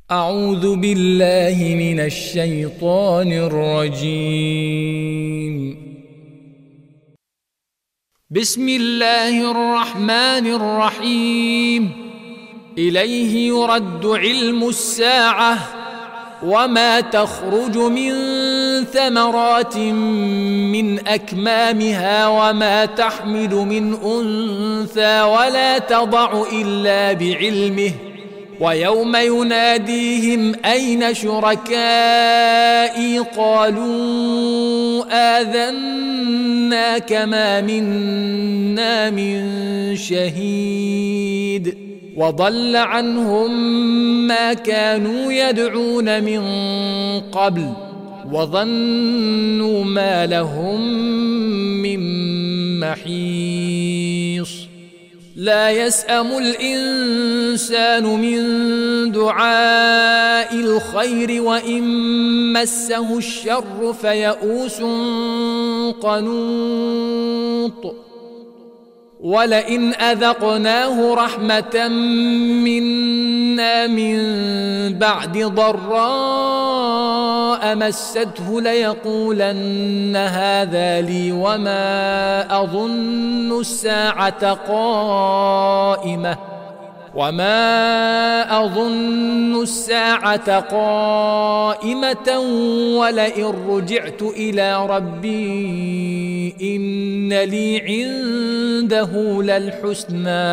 أعوذ بالله من الشيطان الرجيم. بسم الله الرحمن الرحيم. إليه يرد علم الساعة وما تخرج من ثمرات من أكمامها وما تحمل من أنثى ولا تضع إلا بعلمه، ويوم يناديهم أين شركائي قالوا آذناك ما منا من شهيد، وضل عنهم ما كانوا يدعون من قبل وظنوا ما لهم من محيص. لا يسأم الإنسان من دعاء الخير وإن مسه الشر فيئوس قنوط، ولئن أذقناه رحمة منا من بعد ضراء مسته ليقولن هذا لي وما أظن الساعة قائمة ولئن رجعت إلى ربي إن لي عنده للحسنى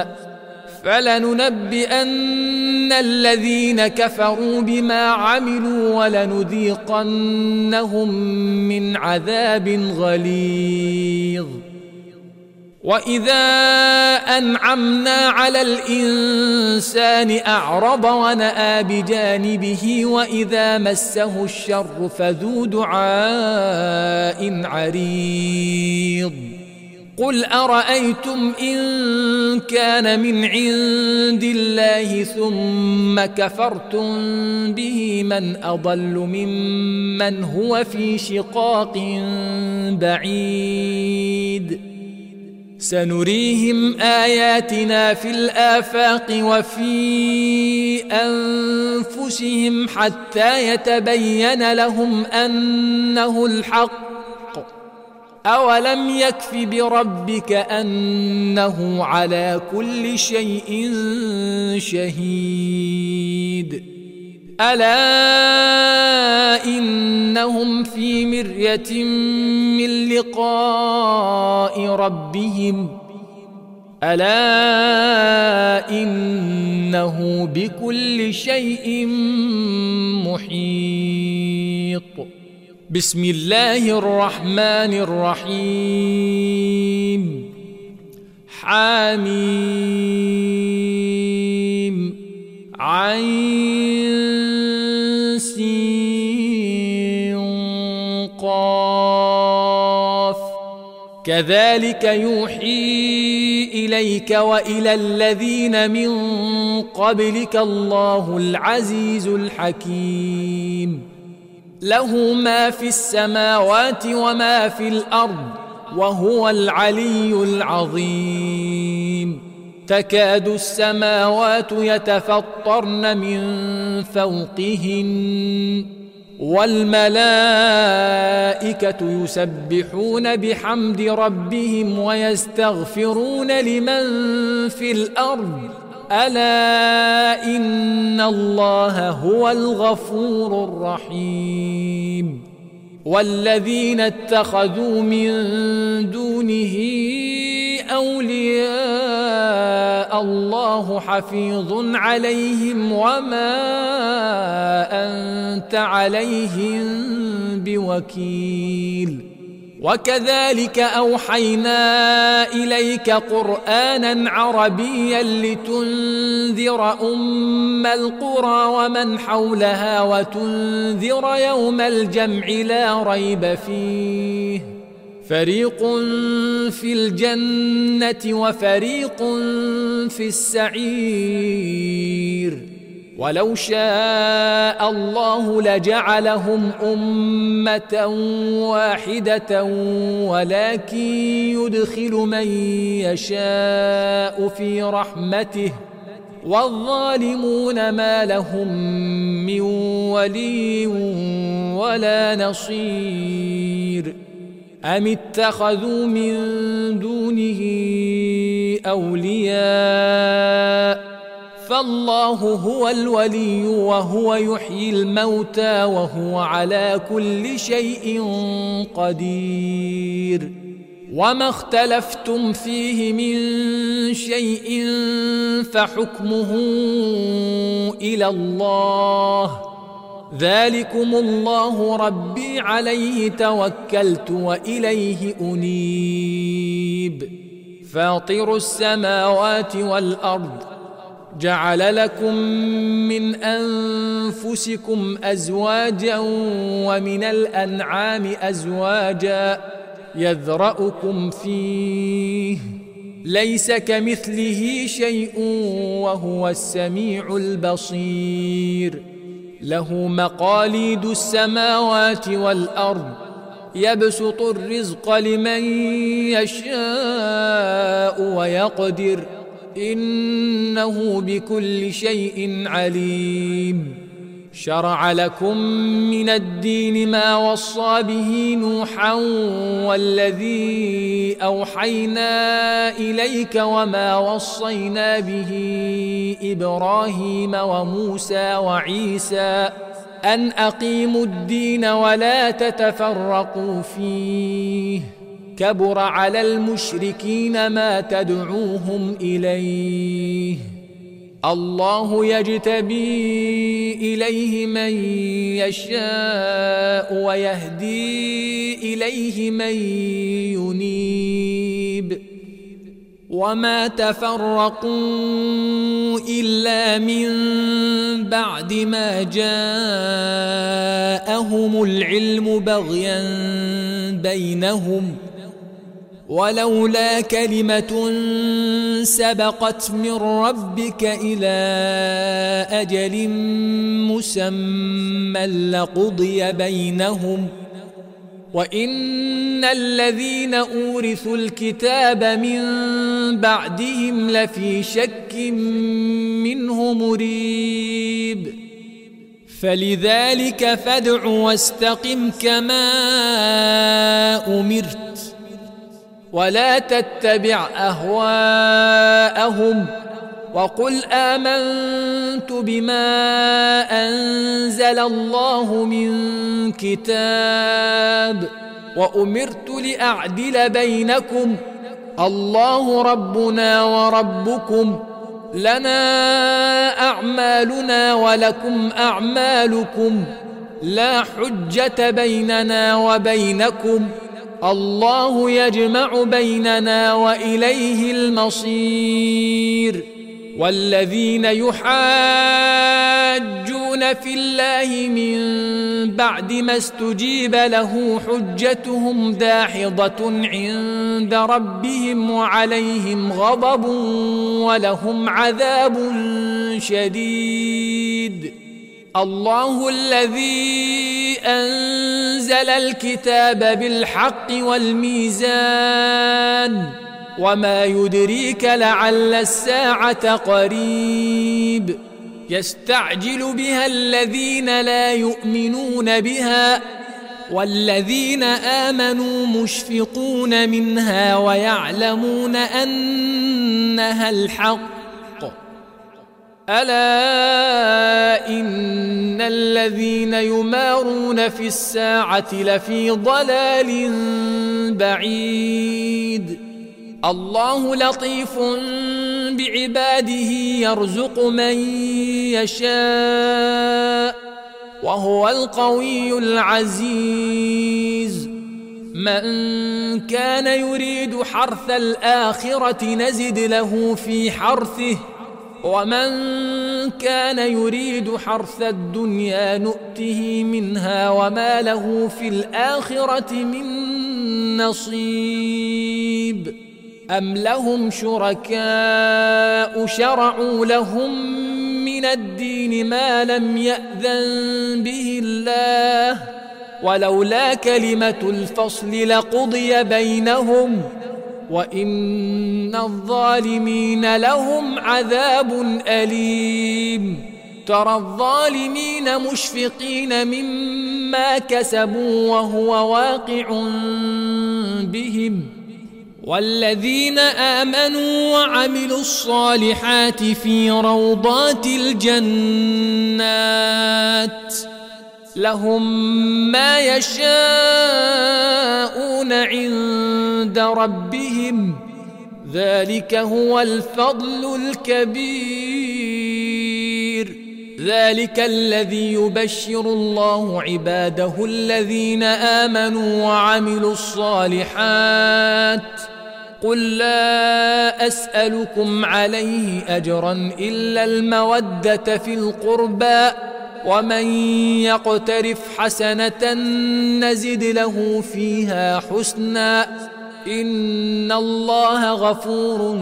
فلننبئن الذين كفروا بما عملوا ولنذيقنهم من عذاب غليظ. وإذا أنعمنا على الإنسان أعرض ونأى بجانبه وإذا مسه الشر فذو دعاء عريض. قل أرأيتم إن كان من عند الله ثم كفرتم به من أضل ممن هو في شقاق بعيد. سنريهم آياتنا في الآفاق وفي أنفسهم حتى يتبين لهم أنه الحق. أولم يكف بربك أنه على كل شيء شهيد. ألا إنهم في مرية من لقاء ربهم ألا إنه بكل شيء محيط. بسم الله الرحمن الرحيم. حميم عين سين قاف. كذلك يوحي إليك وإلى الذين من قبلك الله العزيز الحكيم. له ما في السماوات وما في الأرض وهو العلي العظيم. تكاد السماوات يتفطرن من فوقهن والملائكة يسبحون بحمد ربهم ويستغفرون لمن في الأرض ألا إن الله هو الغفور الرحيم. والذين اتخذوا من دونه أولياء الله حفيظ عليهم وما أنت عليهم بوكيل. وكذلك أوحينا إليك قرآنا عربيا لتنذر أم القرى ومن حولها وتنذر يوم الجمع لا ريب فيه فريق في الجنة وفريق في السعير. ولو شاء الله لجعلهم أمة واحدة ولكن يدخل من يشاء في رحمته والظالمون ما لهم من ولي ولا نصير. أم اتخذوا من دونه أولياء فالله هو الولي وهو يحيي الموتى وهو على كل شيء قدير. وما اختلفتم فيه من شيء فحكمه إلى الله، ذلكم الله ربي عليه توكلت وإليه أنيب. فاطر السماوات والأرض جعل لكم من أنفسكم أزواجا ومن الأنعام أزواجا يذرأكم فيه ليس كمثله شيء وهو السميع البصير. له مقاليد السماوات والأرض يبسط الرزق لمن يشاء ويقدر إنه بكل شيء عليم. شرع لكم من الدين ما وصى به نوحا والذي أوحينا إليك وما وصينا به إبراهيم وموسى وعيسى أن أقيموا الدين ولا تتفرقوا فيه، كبر على المشركين ما تدعوهم إليه. الله يجتبي إليه من يشاء ويهدي إليه من ينيب. وما تفرقوا إلا من بعد ما جاءهم العلم بغيا بينهم، ولولا كلمة سبقت من ربك إلى أجل مسمى لقضي بينهم، وإن الذين أورثوا الكتاب من بعدهم لفي شك منه مريب. فلذلك فادع واستقم كما أمرت ولا تتبع أهواءهم، وقل آمنت بما أنزل الله من كتاب وأمرت لأعدل بينكم الله ربنا وربكم لنا أعمالنا ولكم أعمالكم لا حجة بيننا وبينكم الله يجمع بيننا وإليه المصير. والذين يحاجون في الله من بعد ما استجيب له حجتهم داحضة عند ربهم وعليهم غضب ولهم عذاب شديد. الله الذي أنزل الكتاب بالحق والميزان، وما يدريك لعل الساعة قريب. يستعجل بها الذين لا يؤمنون بها والذين آمنوا مشفقون منها ويعلمون أنها الحق. ألا إن الذين يمارون في الساعة لفي ضلال بعيد. الله لطيف بعباده يرزق من يشاء وهو القوي العزيز. من كان يريد حرث الآخرة نزد له في حرثه ومن كان يريد حرث الدنيا نؤته منها وما له في الآخرة من نصيب. أم لهم شركاء شرعوا لهم من الدين ما لم يأذن به الله ولولا كلمة الفصل لقضي بينهم وإن الظالمين لهم عذاب أليم ترى الظالمين مشفقين مما كسبوا وهو واقع بهم والذين آمنوا وعملوا الصالحات في روضات الجنات لهم ما يشاءون عند ربهم ذلك هو الفضل الكبير ذلك الذي يبشر الله عباده الذين آمنوا وعملوا الصالحات قل لا أسألكم عليه أجرا إلا المودة في القربى ومن يقترف حسنة نزد له فيها حسنا إن الله غفور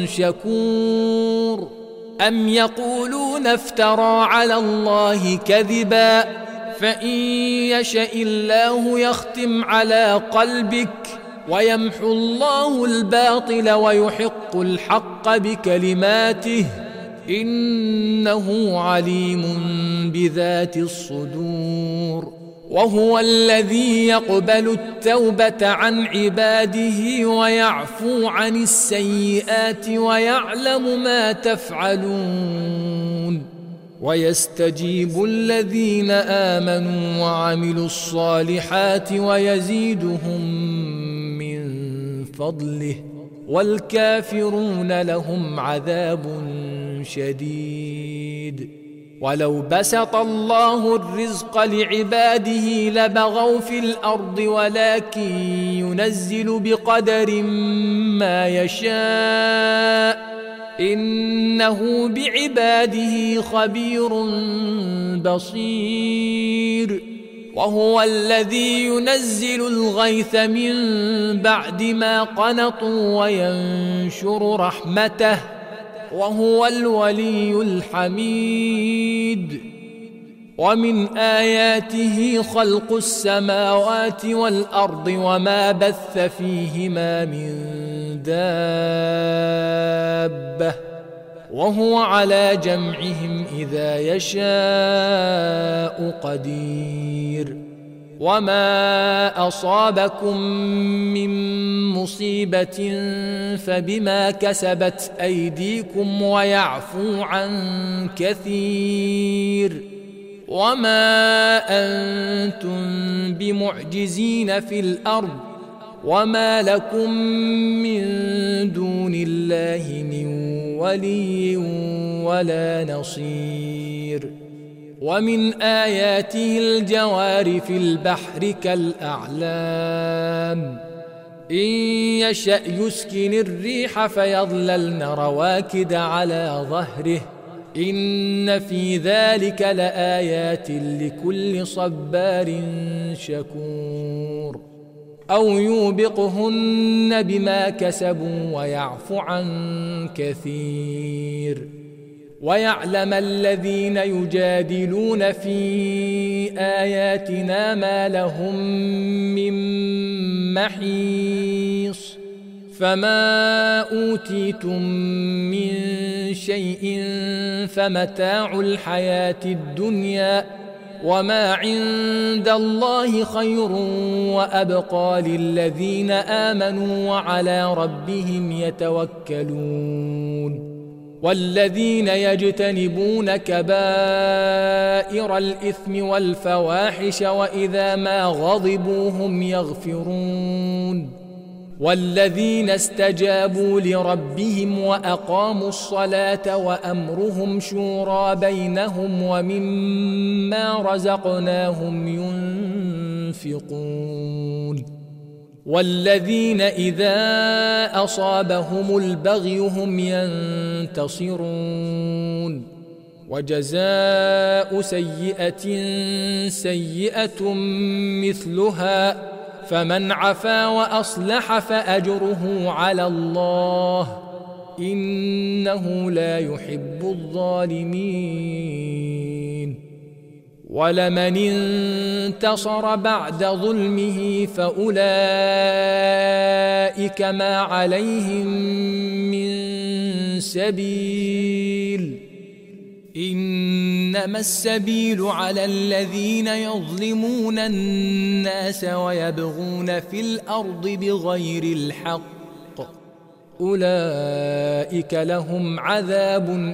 شكور أم يقولون افترى على الله كذبا فإن يشأ الله يختم على قلبك ويمحو الله الباطل ويحق الحق بكلماته إنه عليم بذات الصدور وهو الذي يقبل التوبة عن عباده ويعفو عن السيئات ويعلم ما تفعلون ويستجيب الذين آمنوا وعملوا الصالحات ويزيدهم من فضله والكافرون لهم عذاب شديد ولو بسط الله الرزق لعباده لبغوا في الأرض ولكن ينزل بقدر ما يشاء إنه بعباده خبير بصير وهو الذي ينزل الغيث من بعد ما قنطوا وينشر رحمته وهو الولي الحميد ومن آياته خلق السماوات والأرض وما بث فيهما من دابة وهو على جمعهم إذا يشاء قدير وما أصابكم من مصيبة فبما كسبت أيديكم ويعفو عن كثير وما أنتم بمعجزين في الأرض وما لكم من دون الله من ولي ولا نصير ومن آياته الجوار في البحر كالأعلام إن يشأ يسكن الريح فيظللن رواكد على ظهره إن في ذلك لآيات لكل صبار شكور أو يوبقهن بما كسبوا ويعفو عن كثير ويعلم الذين يجادلون في آياتنا ما لهم من محيص فما أوتيتم من شيء فمتاع الحياة الدنيا وما عند الله خير وأبقى للذين آمنوا وعلى ربهم يتوكلون والذين يجتنبون كبائر الإثم والفواحش وإذا ما غضبوا هم يغفرون والذين استجابوا لربهم وأقاموا الصلاة وأمرهم شورى بينهم ومما رزقناهم ينفقون والذين إذا أصابهم البغي هم ينتصرون وجزاء سيئة سيئة مثلها فمن عفا وأصلح فأجره على الله إنه لا يحب الظالمين ولمن انتصر بعد ظلمه فأولئك ما عليهم من سبيل إنما السبيل على الذين يظلمون الناس ويبغون في الأرض بغير الحق أولئك لهم عذاب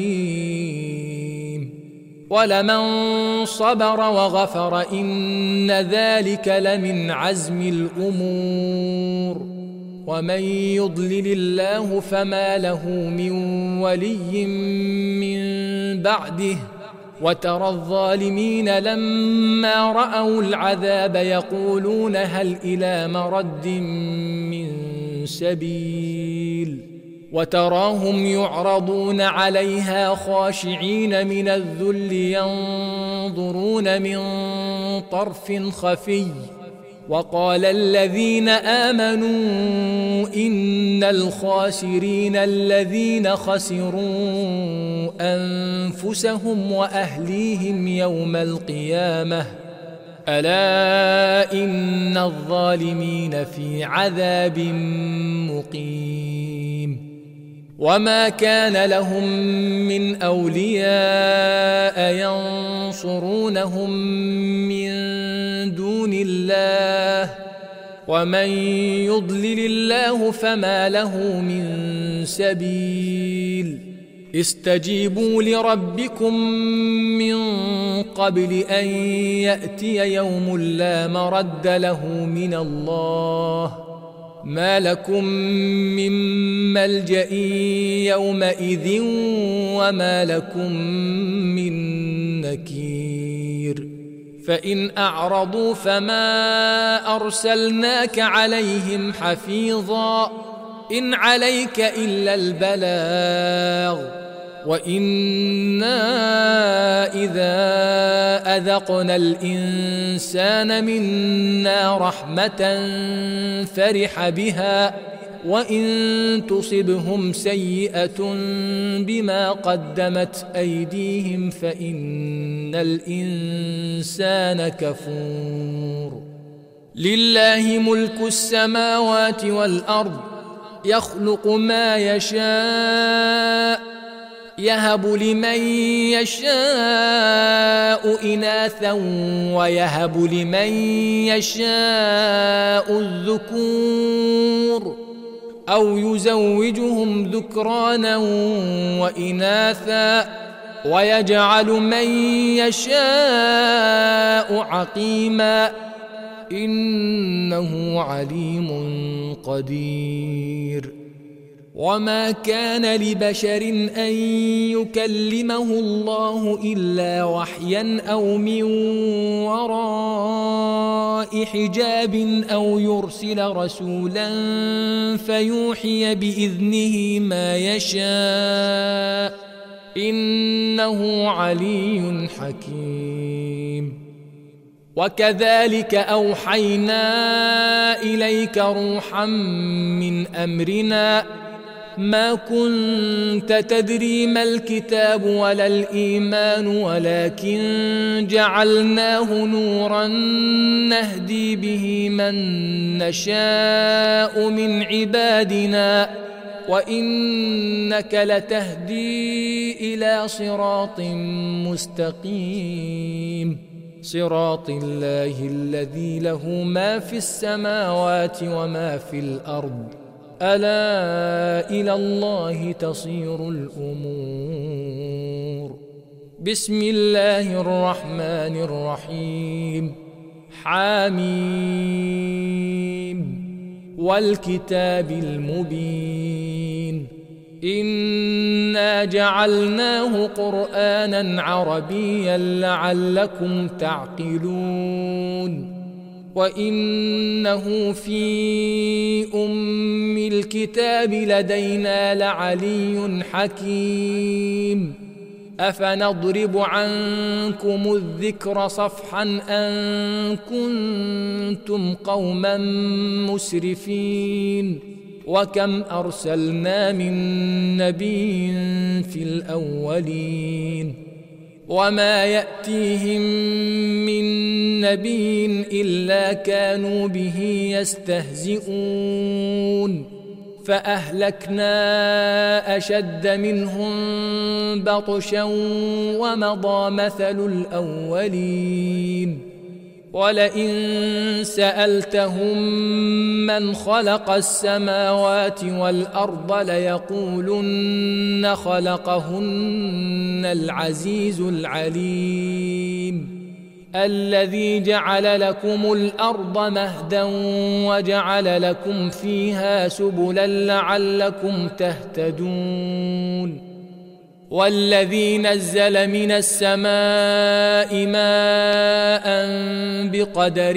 أليم ولمن صبر وغفر إن ذلك لمن عزم الأمور ومن يضلل الله فما له من ولي من بعده وترى الظالمين لما رأوا العذاب يقولون هل إلى مرد من سبيل وتراهم يعرضون عليها خاشعين من الذل ينظرون من طرف خفي وقال الذين آمنوا إن الخاسرين الذين خسروا أنفسهم وأهليهم يوم القيامة ألا إن الظالمين في عذاب مقيم وما كان لهم من أولياء ينصرونهم من دون الله ومن يضلل الله فما له من سبيل استجيبوا لربكم من قبل أن يأتي يوم لا مرد له من الله ما لكم من ملجأ يومئذ وما لكم من نكير فإن أعرضوا فما أرسلناك عليهم حفيظا إن عليك إلا البلاغ وإنا إذا أذقنا الإنسان منا رحمة فرح بها وإن تصبهم سيئة بما قدمت أيديهم فإن الإنسان كفور لله ملك السماوات والأرض يخلق ما يشاء يهب لمن يشاء إناثا ويهب لمن يشاء الذكور أو يزوجهم ذكرانا وإناثا ويجعل من يشاء عقيما إنه عليم قدير وما كان لبشر أن يكلمه الله إلا وحيا أو من وراء حجاب أو يرسل رسولا فيوحي بإذنه ما يشاء إنه علي حكيم وكذلك أوحينا إليك روحا من أمرنا ما كنت تدري ما الكتاب ولا الإيمان ولكن جعلناه نورا نهدي به من نشاء من عبادنا وإنك لتهدي إلى صراط مستقيم صراط الله الذي له ما في السماوات وما في الأرض ألا إلى الله تصير الأمور بسم الله الرحمن الرحيم حميم والكتاب المبين إنا جعلناه قرآنا عربيا لعلكم تعقلون وإنه في أم الكتاب لدينا لعلي حكيم أفنضرب عنكم الذكر صفحا أن كنتم قوما مسرفين وكم أرسلنا من نبي في الأولين وما يأتيهم من نبي إلا كانوا به يستهزئون فأهلكنا أشد منهم بطشا ومضى مثل الأولين ولئن سألتهم من خلق السماوات والأرض ليقولن خلقهن العزيز العليم الذي جعل لكم الأرض مهدا وجعل لكم فيها سبلا لعلكم تهتدون والذي نزل من السماء ماء بقدر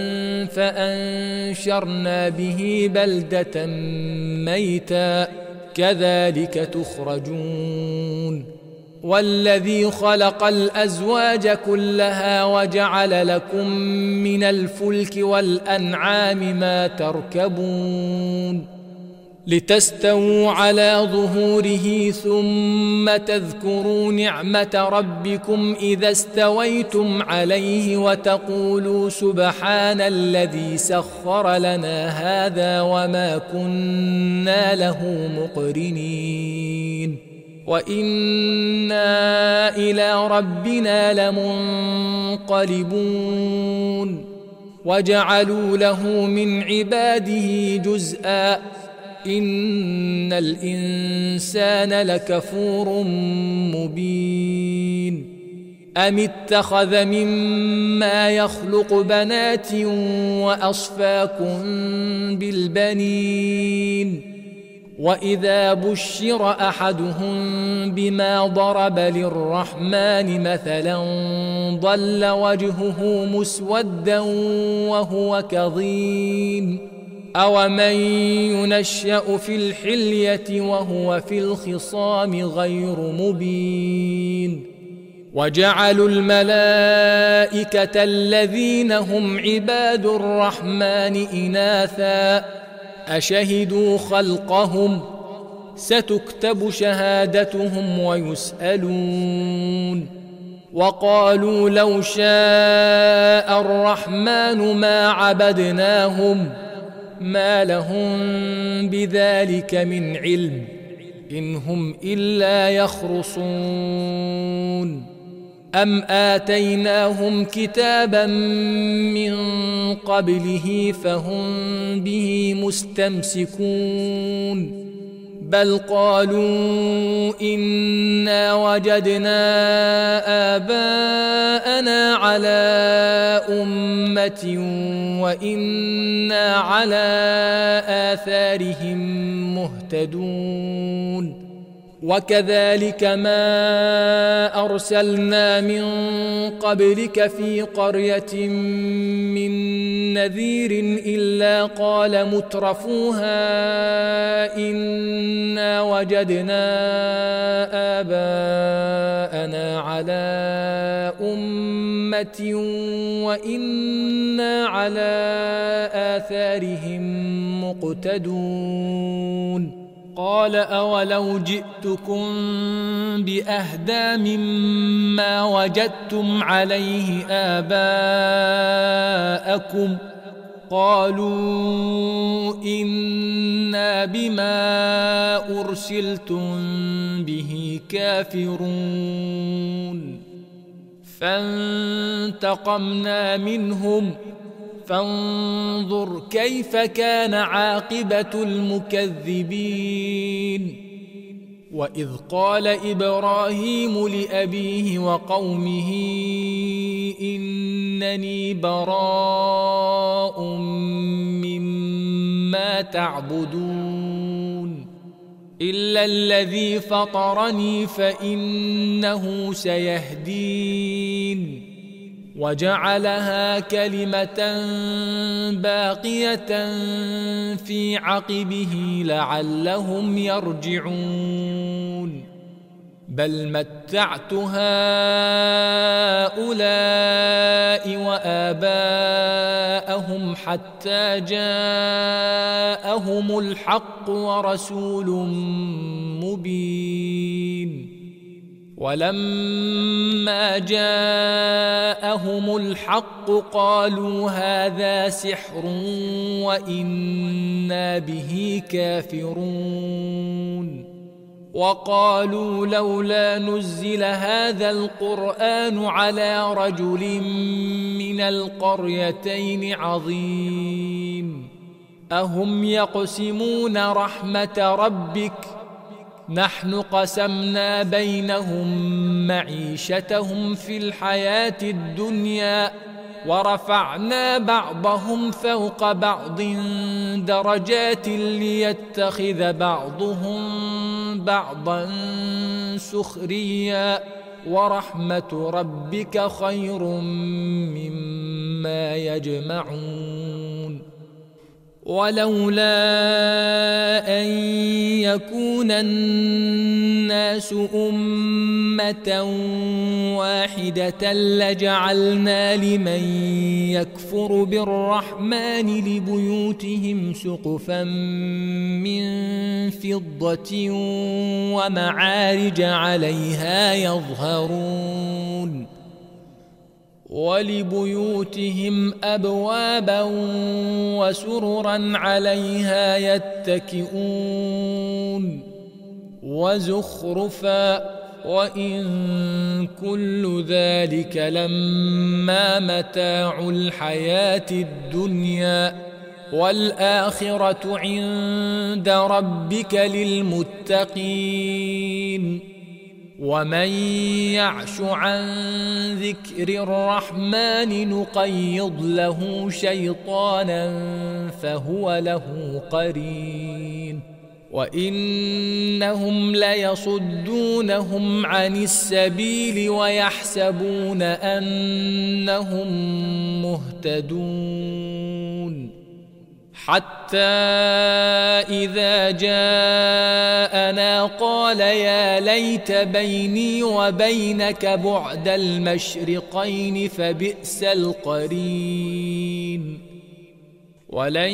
فأنشرنا به بلدة ميتا كذلك تخرجون والذي خلق الأزواج كلها وجعل لكم من الفلك والأنعام ما تركبون لتستووا على ظهوره ثم تذكروا نعمة ربكم إذا استويتم عليه وتقولوا سبحان الذي سخر لنا هذا وما كنا له مقرنين وإنا إلى ربنا لمنقلبون وجعلوا له من عباده جزءا إن الإنسان لكفور مبين أم اتخذ مما يخلق بنات وأصفاكم بالبنين وإذا بشر أحدهم بما ضرب للرحمن مثلا ظل وجهه مسودا وهو كظيم أومن ينشأ في الحلية وهو في الخصام غير مبين وجعلوا الملائكة الذين هم عباد الرحمن إناثا أشهدوا خلقهم ستكتب شهادتهم ويسألون وقالوا لو شاء الرحمن ما عبدناهم ما لهم بذلك من علم إن هم إلا يخرصون أم آتيناهم كتابا من قبله فهم به مستمسكون بل قالوا إنا وجدنا آباءنا على أمة وإنا على آثارهم مهتدون وكذلك ما أرسلنا من قبلك في قرية من نذير إلا قال مترفوها إنا وجدنا آباءنا على أمة وإنا على آثارهم مقتدون قال أولو جئتكم بأهدى مما وجدتم عليه آباءكم قالوا إنا بما أرسلتم به كافرون فانتقمنا منهم فانظر كيف كان عاقبة المكذبين وإذ قال إبراهيم لأبيه وقومه إنني براء مما تعبدون إلا الذي فطرني فإنه سيهدين وجعلها كلمة باقية في عقبه لعلهم يرجعون بل متعت هؤلاء وآباءهم حتى جاءهم الحق ورسول مبين ولما جاءهم الحق قالوا هذا سحر وإنا به كافرون وقالوا لولا نزل هذا القرآن على رجل من القريتين عظيم أهم يقسمون رحمة ربك نحن قسمنا بينهم معيشتهم في الحياة الدنيا ورفعنا بعضهم فوق بعض درجات ليتخذ بعضهم بعضا سخريا ورحمة ربك خير مما يجمعون ولولا أن يكون الناس أمة واحدة لجعلنا لمن يكفر بالرحمن لبيوتهم سقفا من فضة ومعارج عليها يظهرون ولبيوتهم أبوابا وسررا عليها يتكئون وزخرفا وإن كل ذلك لما متاع الحياة الدنيا والآخرة عند ربك للمتقين ومن يعش عن ذكر الرحمن نقيض له شيطانا فهو له قرين وإنهم ليصدونهم عن السبيل ويحسبون أنهم مهتدون حتى إذا جاءنا قال يا ليت بيني وبينك بعد المشرقين فبئس القرين ولن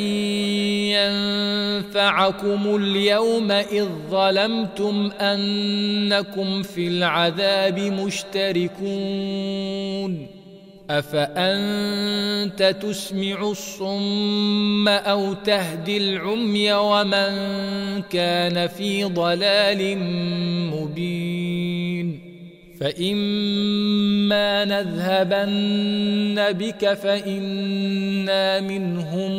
ينفعكم اليوم إذ ظلمتم أنكم في العذاب مشتركون أفأنت تسمع الصم أو تهدي العمي ومن كان في ضلال مبين فإما نذهبن بك فإنا منهم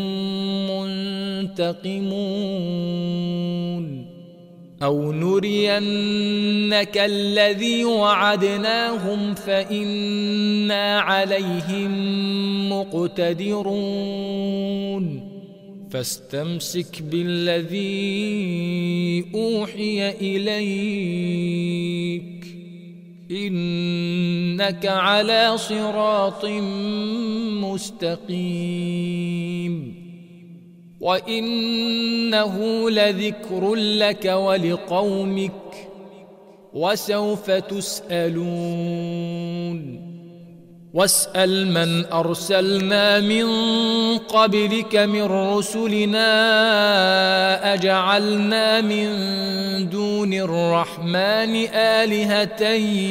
منتقمون أو نرينك الذي وعدناهم فإنا عليهم مقتدرون فاستمسك بالذي أوحي إليك إنك على صراط مستقيم وإنه لذكر لك ولقومك وسوف تسألون واسأل من أرسلنا من قبلك من رسلنا أجعلنا من دون الرحمن آلهة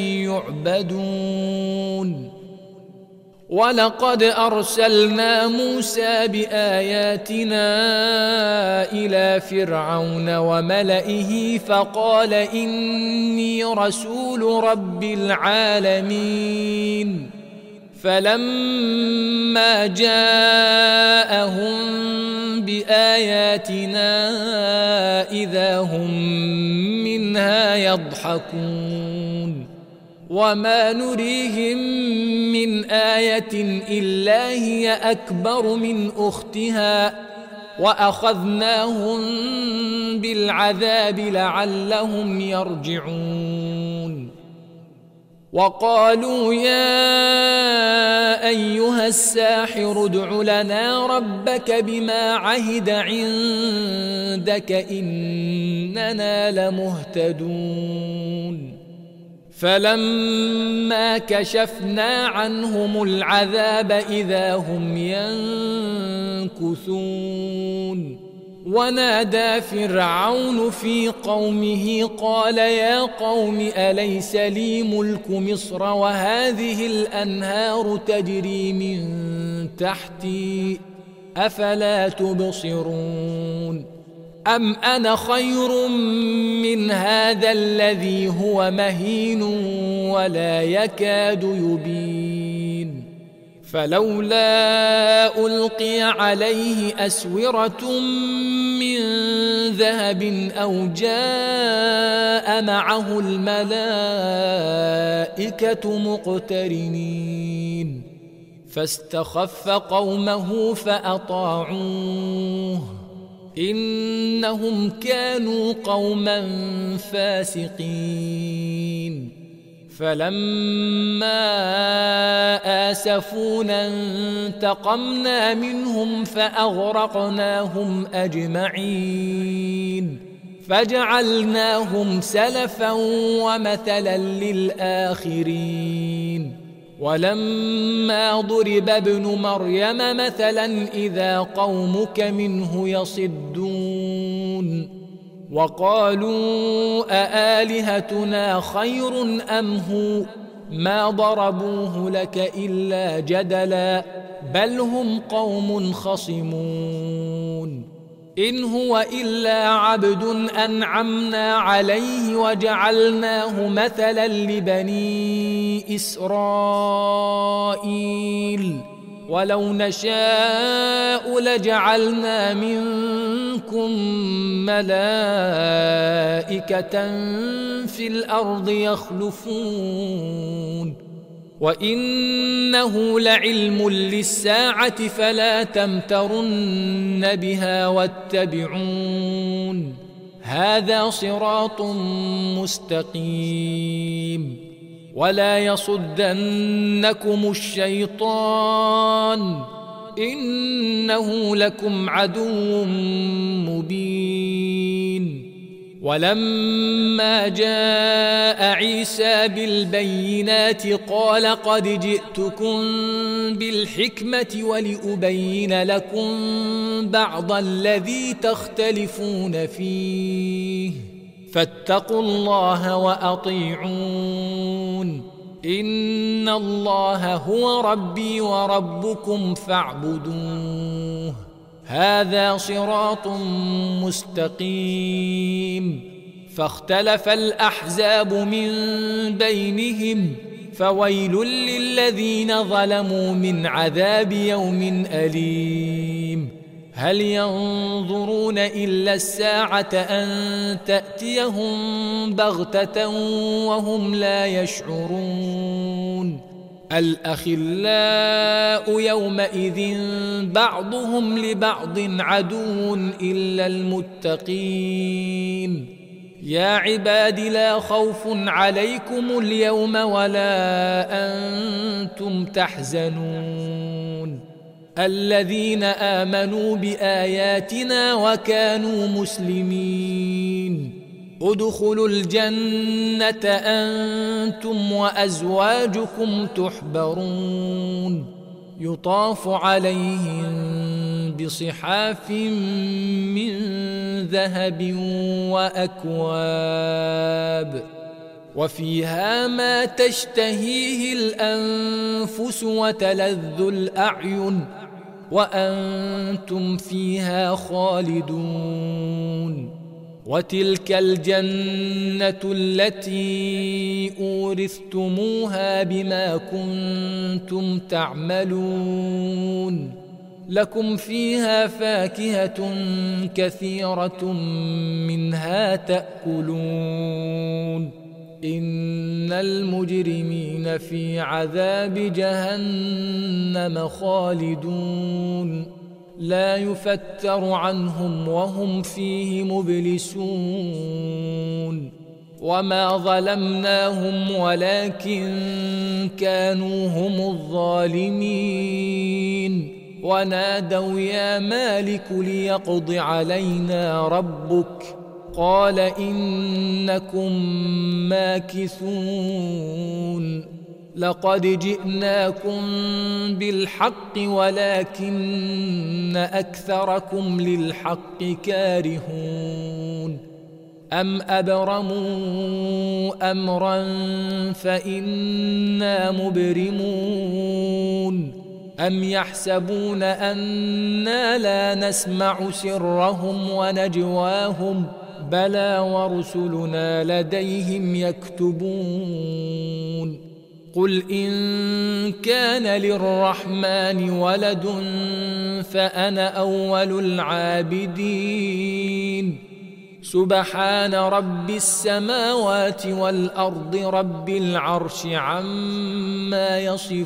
يعبدون ولقد أرسلنا موسى بآياتنا إلى فرعون وملئه فقال إني رسول رب العالمين فلما جاءهم بآياتنا إذا هم منها يضحكون وما نريهم من آية إلا هي أكبر من أختها وأخذناهم بالعذاب لعلهم يرجعون وقالوا يا أيها الساحر ادع لنا ربك بما عهد عندك إننا لمهتدون فلما كشفنا عنهم العذاب إذا هم ينكثون ونادى فرعون في قومه قال يا قوم أليس لي ملك مصر وهذه الأنهار تجري من تحتي أفلا تبصرون أم أنا خير من هذا الذي هو مهين ولا يكاد يبين فلولا ألقي عليه أسورة من ذهب أو جاء معه الملائكة مقترنين فاستخف قومه فأطاعوه إنهم كانوا قوما فاسقين فلما آسفونا انتقمنا منهم فأغرقناهم أجمعين فجعلناهم سلفا ومثلا للآخرين ولما ضرب ابن مريم مثلا إذا قومك منه يصدون وقالوا أآلهتنا خير أم هو ما ضربوه لك إلا جدلا بل هم قوم خصمون إن هو إلا عبد أنعمنا عليه وجعلناه مثلا لبني إسرائيل ولو نشاء لجعلنا منكم ملائكة في الأرض يخلفون وإنه لعلم للساعة فلا تمترن بها واتبعون هذا صراط مستقيم ولا يصدنكم الشيطان إنه لكم عدو مبين ولما جاء عيسى بالبينات قال قد جئتكم بالحكمة ولأبين لكم بعض الذي تختلفون فيه فاتقوا الله وأطيعون إن الله هو ربي وربكم فاعبدوه هذا صراط مستقيم فاختلف الأحزاب من بينهم فويل للذين ظلموا من عذاب يوم أليم هل ينظرون إلا الساعة أن تأتيهم بغتة وهم لا يشعرون الأخلاء يومئذ بعضهم لبعض عدو إلا المتقين يا عباد لا خوف عليكم اليوم ولا أنتم تحزنون الذين آمنوا بآياتنا وكانوا مسلمين ادخلوا الجنة أنتم وأزواجكم تحبرون يطاف عليهم بصحاف من ذهب وأكواب وفيها ما تشتهيه الأنفس وتلذ الأعين وأنتم فيها خالدون وتلك الجنة التي أورثتموها بما كنتم تعملون لكم فيها فاكهة كثيرة منها تأكلون إن المجرمين في عذاب جهنم خالدون لا يفتر عنهم وهم فيه مبلسون وما ظلمناهم ولكن كانوا هم الظالمين ونادوا يا مالك ليقض علينا ربك قال إنكم ماكثون لقد جئناكم بالحق ولكن أكثركم للحق كارهون أم أبرموا أمرا فإنا مبرمون أم يحسبون أنا لا نسمع سرهم ونجواهم بلى ورسلنا لديهم يكتبون قل إن كان للرحمن ولد فأنا أول العابدين سبحان رب السماوات والأرض رب العرش عما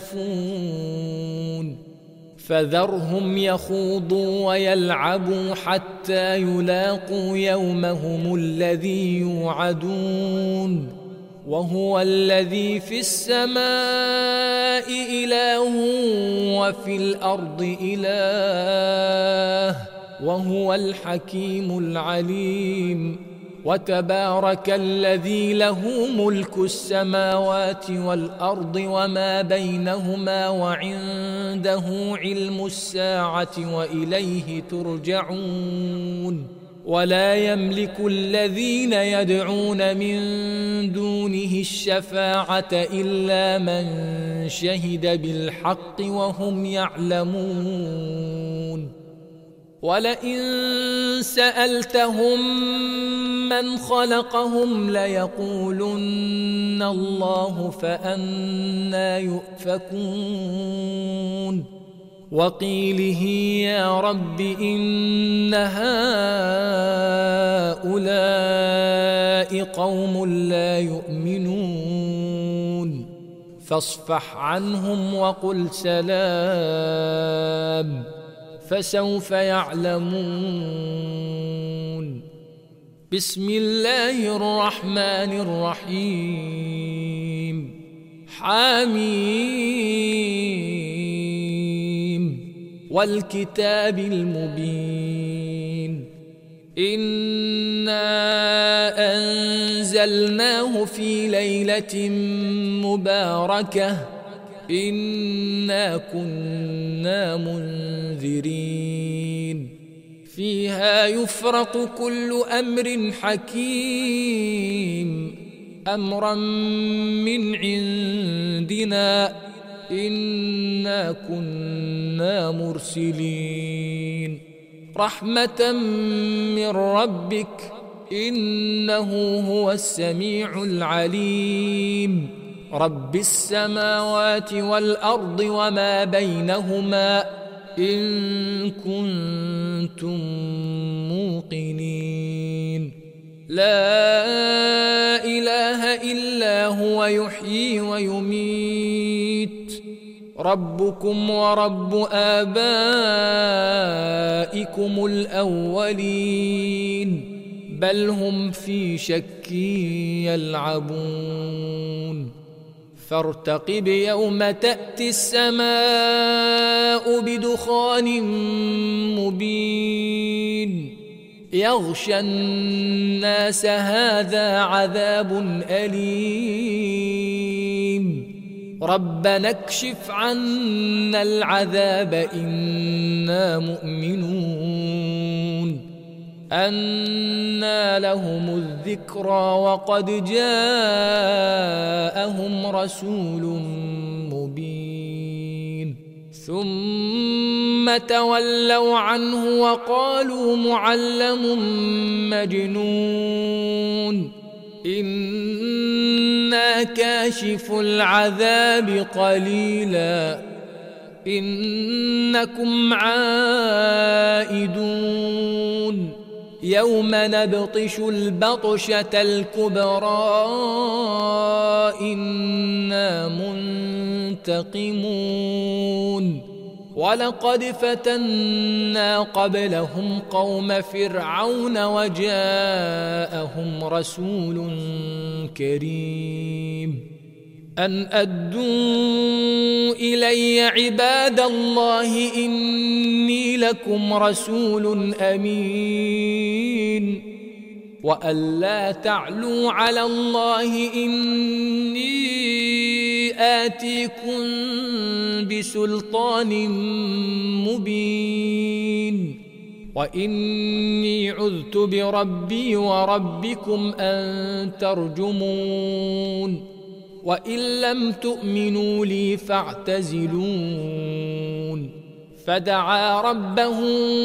يصفون فذرهم يخوضوا ويلعبوا حتى يلاقوا يومهم الذي يوعدون وهو الذي في السماء إله وفي الأرض إله وهو الحكيم العليم وتبارك الذي له ملك السماوات والأرض وما بينهما وعنده علم الساعة وإليه ترجعون ولا يملك الذين يدعون من دونه الشفاعة إلا من شهد بالحق وهم يعلمون ولئن سألتهم من خلقهم ليقولن الله فأنى يؤفكون وقيله يا رب إن هؤلاء قوم لا يؤمنون فاصفح عنهم وقل سلام فسوف يعلمون بسم الله الرحمن الرحيم حميم والكتاب المبين إنا أنزلناه في ليلة مباركة إنا كنا منذرين فيها يفرق كل أمر حكيم أمرا من عندنا إنا كنا مرسلين رحمة من ربك إنه هو السميع العليم رب السماوات والأرض وما بينهما إن كنتم موقنين لا إله إلا هو يحيي ويميت ربكم ورب آبائكم الأولين بل هم في شك يلعبون فارتقب يوم تأتي السماء بدخان مبين يغشى الناس هذا عذاب أليم ربنا اكشف عنا العذاب إنا مؤمنون أنى لهم الذكرى وقد جاءهم رسول مبين ثم تولوا عنه وقالوا معلم مجنون إنا كاشف العذاب قليلا إنكم عائدون يوم نبطش البطشة الكبرى إنا منتقمون ولقد فتنا قبلهم قوم فرعون وجاءهم رسول كريم أن أدوا إلي عباد الله إني لكم رسول أمين وأن لا تعلوا على الله إني آتيكم بسلطان مبين وإني عذت بربي وربكم أن ترجمون وإن لم تؤمنوا لي فاعتزلون فدعا ربه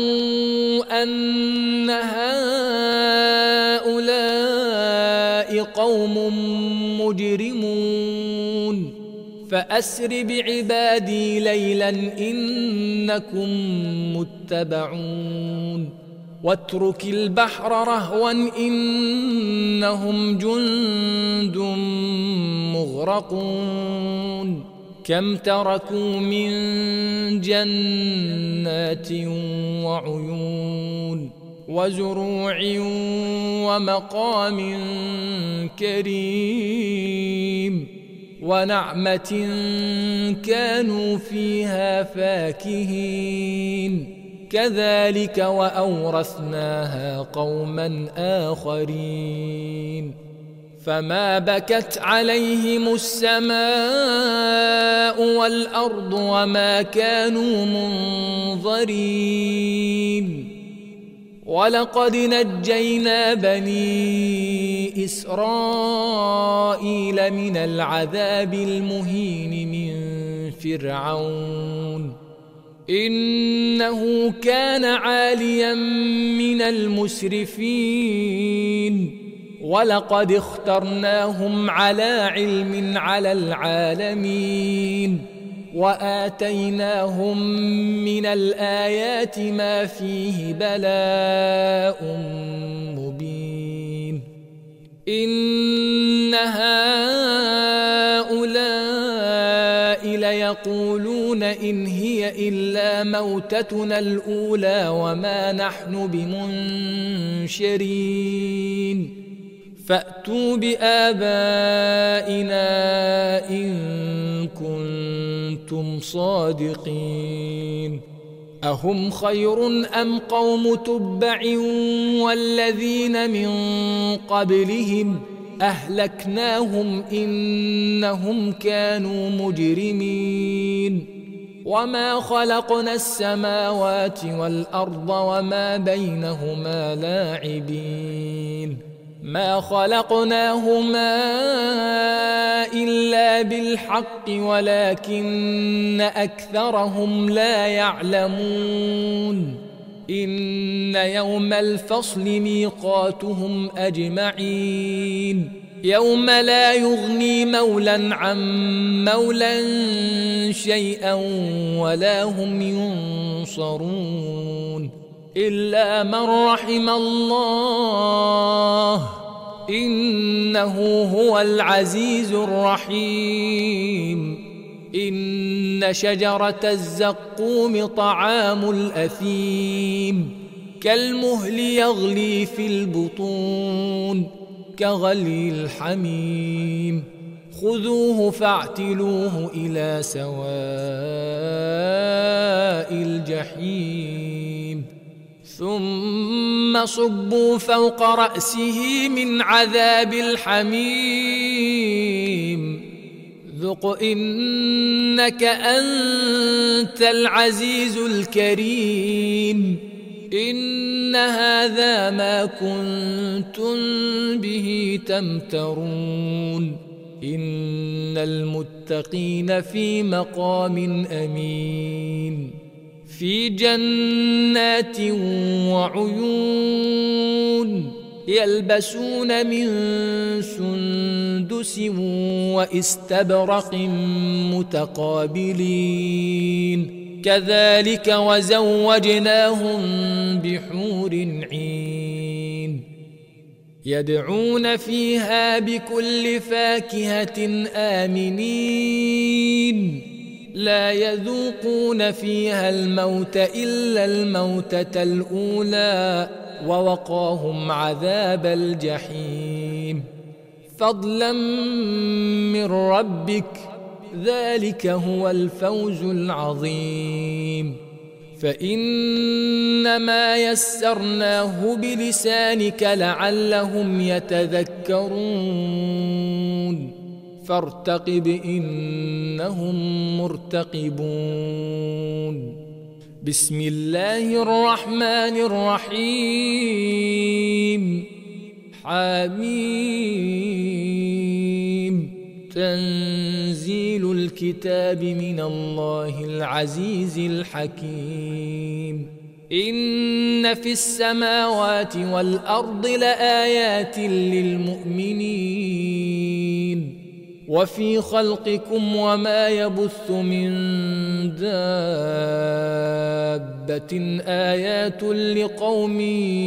أن هؤلاء قوم مجرمون فأسر بعبادي ليلا إنكم متبعون واترك البحر رهوا إنهم جند مغرقون كم تركوا من جنات وعيون وزروع ومقام كريم ونعمة كانوا فيها فاكهين كذلك وأورثناها قوما آخرين فما بكت عليهم السماء والأرض وما كانوا منظرين ولقد نجينا بني إسرائيل من العذاب المهين من فرعون إنه كان عاليا من المسرفين ولقد اخترناهم على علم على العالمين وآتيناهم من الآيات ما فيه بلاء مبين إن هؤلاء ليقولون إن هي إلا موتتنا الأولى وما نحن بمنشرين فأتوا بآبائنا إن كنتم صادقين أهم خير أم قوم تبع والذين من قبلهم أهلكناهم إنهم كانوا مجرمين وما خلقنا السماوات والأرض وما بينهما لاعبين ما خلقناهما إلا بالحق ولكن أكثرهم لا يعلمون إن يوم الفصل ميقاتهم أجمعين يوم لا يغني مولا عن مولا شيئا ولا هم ينصرون إلا من رحم الله إنه هو العزيز الرحيم إن شجرة الزقوم طعام الأثيم كالمهل يغلي في البطون كغلي الحميم خذوه فاعتلوه إلى سواء الجحيم ثم صبوا فوق رأسه من عذاب الحميم ذق إنك أنت العزيز الكريم إن هذا ما كنتم به تمترون إن المتقين في مقام أمين في جنات وعيون يلبسون من سندس واستبرق متقابلين كذلك وزوجناهم بحور عين يدعون فيها بكل فاكهة آمنين لا يذوقون فيها الموت إلا الموتة الأولى ووقاهم عذاب الجحيم فضلا من ربك ذلك هو الفوز العظيم فإنما يسرناه بلسانك لعلهم يتذكرون فارتقب إنهم مرتقبون. بسم الله الرحمن الرحيم. حميم. تنزيل الكتاب من الله العزيز الحكيم. إن في السماوات والأرض لآيات للمؤمنين وفي خلقكم وما يبث من دابة آيات لقوم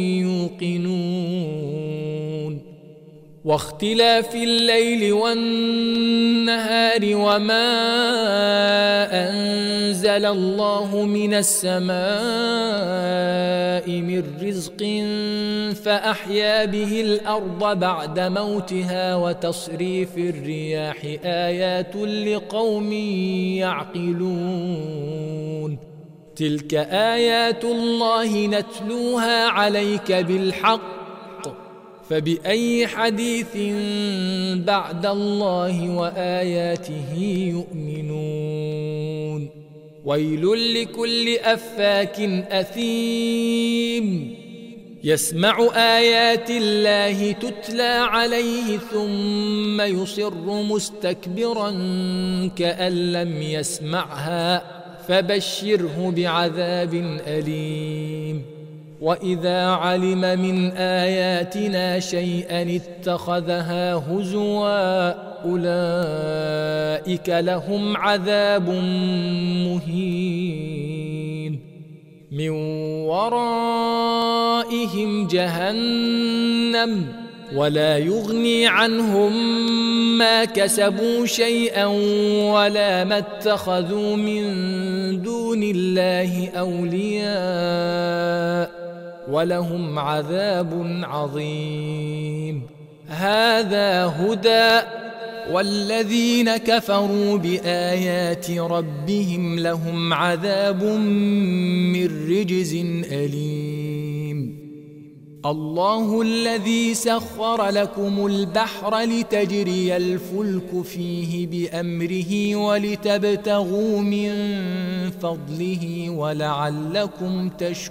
يوقنون. واختلاف الليل والنهار وما أنزل الله من السماء من رزق فأحيا به الأرض بعد موتها وتصريف الرياح آيات لقوم يعقلون. تلك آيات الله نتلوها عليك بالحق فبأي حديث بعد الله وآياته يؤمنون. ويل لكل أفاك أثيم يسمع آيات الله تتلى عليه ثم يصر مستكبرا كأن لم يسمعها فبشره بعذاب أليم. وإذا علم من آياتنا شيئا اتخذها هزوا أولئك لهم عذاب مهين من ورائهم جهنم ولا يغني عنهم ما كسبوا شيئا ولا ما اتخذوا من دون الله أولياء ولهم عذاب عظيم. هذا هدى والذين كفروا بآيات ربهم لهم عذاب من رجز أليم. الله الذي سخر لكم البحر لتجري الفلك فيه بأمره ولتبتغوا من فضله ولعلكم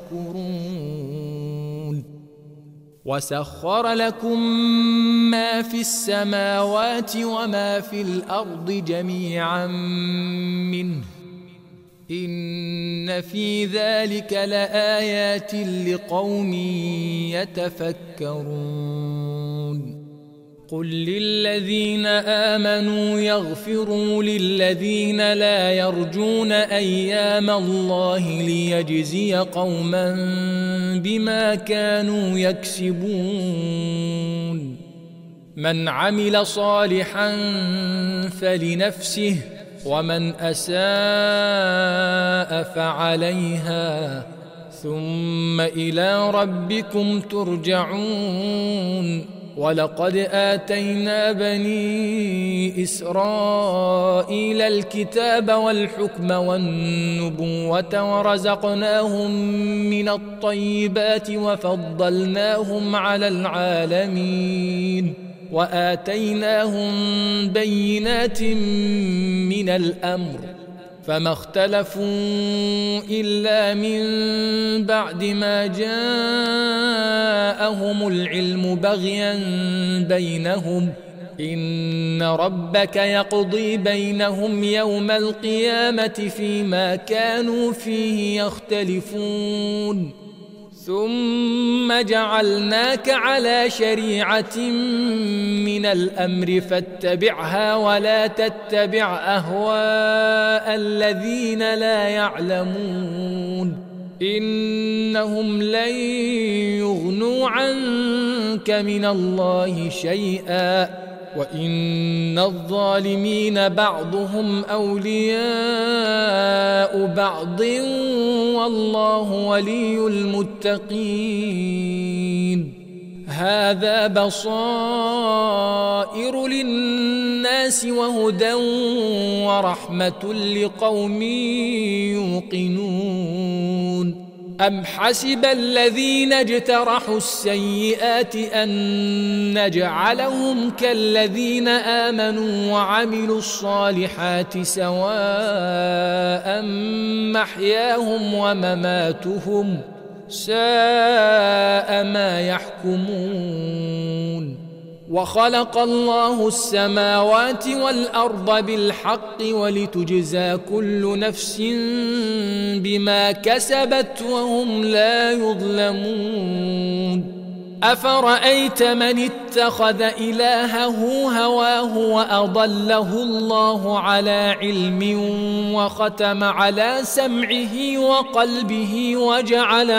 تشكرون. وسخر لكم ما في السماوات وما في الأرض جميعا منه إن في ذلك لآيات لقوم يتفكرون. قل للذين آمنوا يغفروا للذين لا يرجون أيام الله ليجزي قوما بما كانوا يكسبون. من عمل صالحا فلنفسه ومن أساء فعليها ثم إلى ربكم ترجعون. ولقد آتينا بني إسرائيل الكتاب والحكم والنبوة ورزقناهم من الطيبات وفضلناهم على العالمين وآتيناهم بينات من الأمر فما اختلفوا إلا من بعد ما جاءهم العلم بغيا بينهم إن ربك يقضي بينهم يوم القيامة فيما كانوا فيه يختلفون. ثم جعلناك على شريعة من الأمر فاتبعها ولا تتبع أهواء الذين لا يعلمون إنهم لن يغنوا عنك من الله شيئا وإن الظالمين بعضهم أولياء بعض والله ولي المتقين. هذا بصائر للناس وهدى ورحمة لقوم يوقنون. أم حسب الذين اجترحوا السيئات أن نجعلهم كالذين آمنوا وعملوا الصالحات سواء محياهم ومماتهم ساء ما يحكمون. وخلق الله السماوات والأرض بالحق ولتجزى كل نفس بما كسبت وهم لا يظلمون. أفرأيت من اتخذ إلهه هواه وأضله الله على علم وختم على سمعه وقلبه وجعل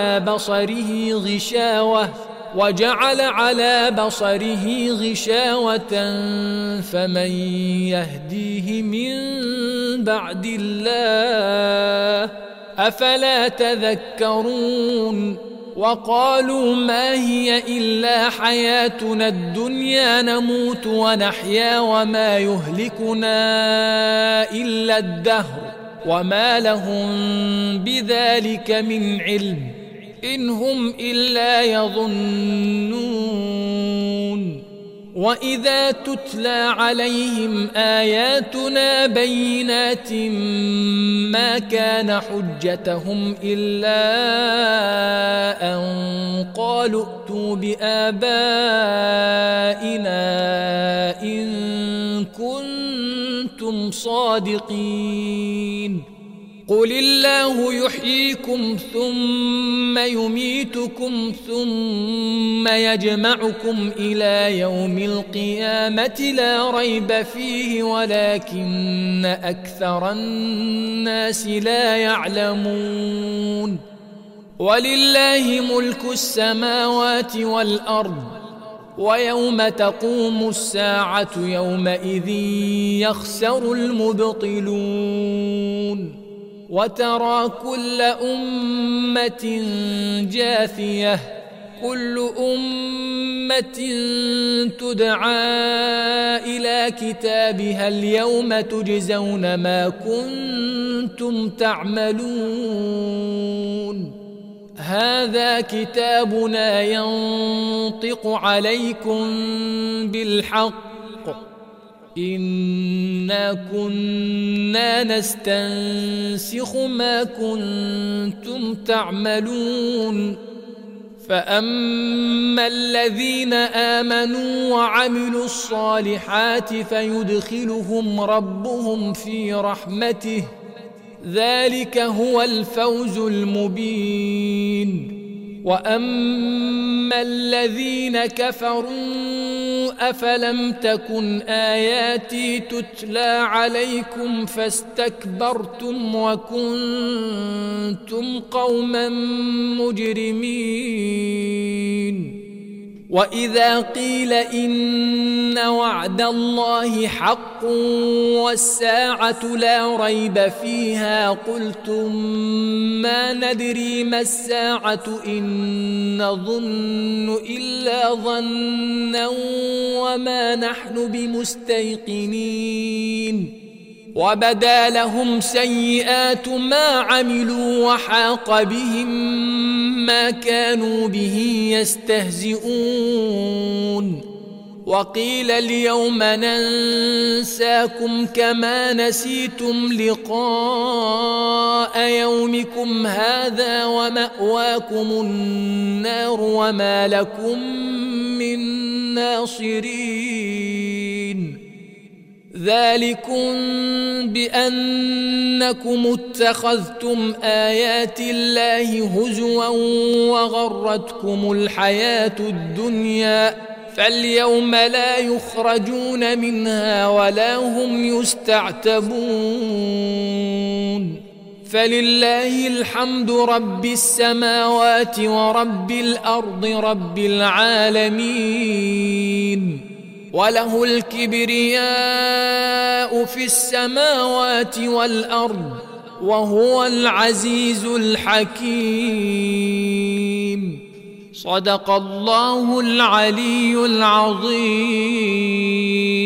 على بصره غشاوة فمن يهديه من بعد الله أفلا تذكرون. وقالوا ما هي إلا حياتنا الدنيا نموت ونحيا وما يهلكنا إلا الدهر وما لهم بذلك من علم إن هم إلا يظنون. وإذا تتلى عليهم آياتنا بينات ما كان حجتهم إلا أن قالوا ائتوا بآبائنا إن كنتم صادقين. قل الله يحييكم ثم يميتكم ثم يجمعكم إلى يوم القيامة لا ريب فيه ولكن أكثر الناس لا يعلمون. ولله ملك السماوات والأرض ويوم تقوم الساعة يومئذ يخسر المبطلون. وترى كل أمة جاثية كل أمة تدعى إلى كتابها اليوم تجزون ما كنتم تعملون. هذا كتابنا ينطق عليكم بالحق إنا كنا نستنسخ ما كنتم تعملون. فأما الذين آمنوا وعملوا الصالحات فيدخلهم ربهم في رحمته ذلك هو الفوز المبين. وأما الذين كفروا أفلم تكن آياتي تتلى عليكم فاستكبرتم وكنتم قوما مجرمين. وإذا قيل إن وعد الله حق والساعة لا ريب فيها قلتم ما ندري ما الساعة إن نظن إلا ظنا وما نحن بمستيقنين. وبدا لهم سيئات ما عملوا وحاق بهم ما كانوا به يستهزئون. وقيل اليوم ننساكم كما نسيتم لقاء يومكم هذا ومأواكم النار وما لكم من ناصرين. ذلكم بأنكم اتخذتم آيات الله هزوا وغرتكم الحياة الدنيا فاليوم لا يخرجون منها ولا هم يستعتبون. فلله الحمد رب السماوات ورب الأرض رب العالمين. وله الكبرياء في السماوات والأرض وهو العزيز الحكيم. صدق الله العلي العظيم.